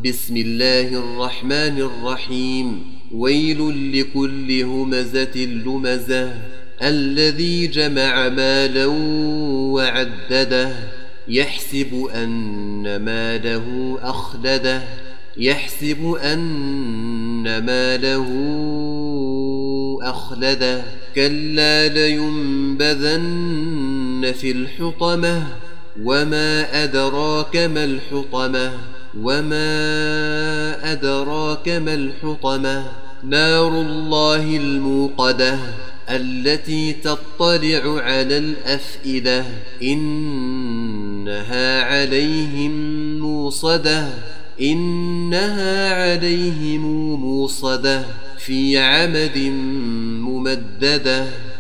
بسم الله الرحمن الرحيم. ويل لكل همزة لمزة الذي جمع مالا وعدده يحسب أن ماله أخلده كلا لينبذن في الحطمة وما أدراك ما الحطمة نار الله الموقدة التي تطلع على الأفئدة إنها عليهم موصدة في عمد ممددة.